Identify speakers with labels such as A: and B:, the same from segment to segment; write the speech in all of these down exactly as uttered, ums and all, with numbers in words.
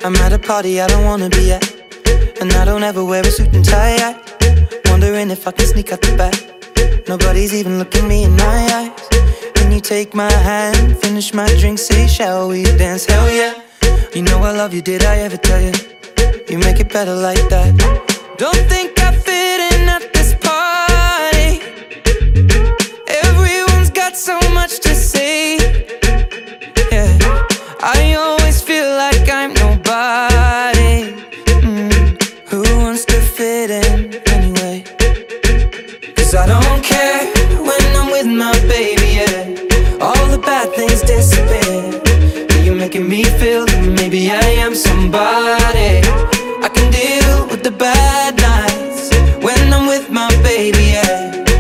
A: I'm at a party I don't wanna be at, and I don't ever wear a suit and tie yet. Wondering if I can sneak out the back. Nobody's even looking me in my eyes. Can you take my hand, finish my drink, say shall we dance? Hell yeah. You know I love you, did I ever tell you? You make it better like that. Don't think I fit in at this party. Everyone's got so much to say. Yeah, I always feel like I'm nobody. mm. Who wants to fit in anyway? Cause I don't care when I'm with my baby, yeah. All the bad things disappear. You're making me feel that maybe I am somebody. I can deal with the bad nights when I'm with my baby, yeah.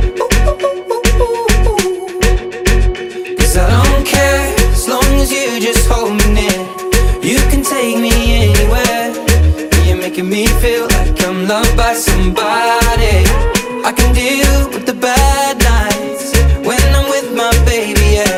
A: Cause I don't care as long as you just hold me near. You can take me anywhere. You're making me feel like I'm loved by somebody. I can deal with the bad nights when I'm with my baby, yeah.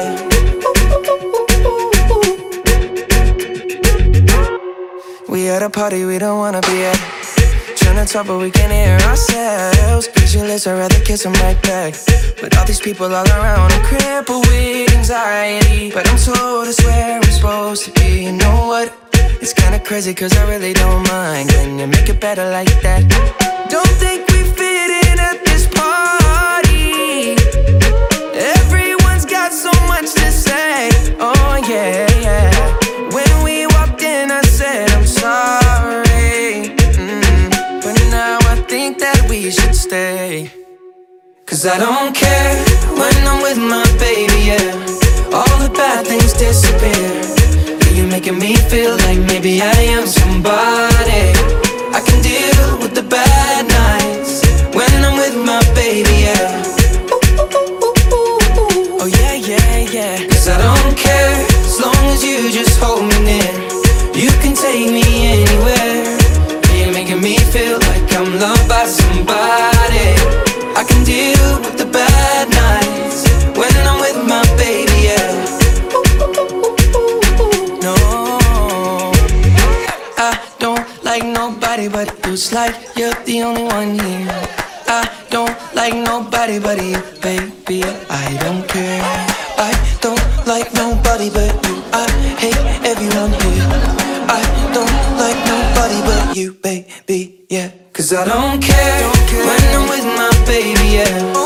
A: We at a party we don't wanna be at. Tryna talk but we can't hear ourselves. Pictureless, I'd rather kiss them right back. But all these people all around, I'm crippled with anxiety. But I'm told it's where I'm supposed to be. You know what? It's kinda crazy cause I really don't mind. Can you make it better like that? Don't think we fit in at this party. Everyone's got so much to say. Oh yeah, yeah. When we walked in I said I'm sorry, mm, but now I think that we should stay. Cause I don't care when I'm with my baby, yeah. All the bad things disappear. You're making me feel like maybe I am somebody. I can deal with the bad nights when I'm with my baby, yeah. Oh yeah, yeah, yeah. Cause I don't care as long as you just hold me near. You can take me anywhere. You're making me feel like I'm loved by somebody. I can deal with the bad nights when I'm with my baby, yeah. No, I don't like nobody but you. It's like you're the only one here. I don't like nobody but you, baby. I don't care. I don't like nobody but you. I hate everyone here. I don't like nobody but you, baby, yeah. Cause I don't care, don't care when I'm with my baby, yeah.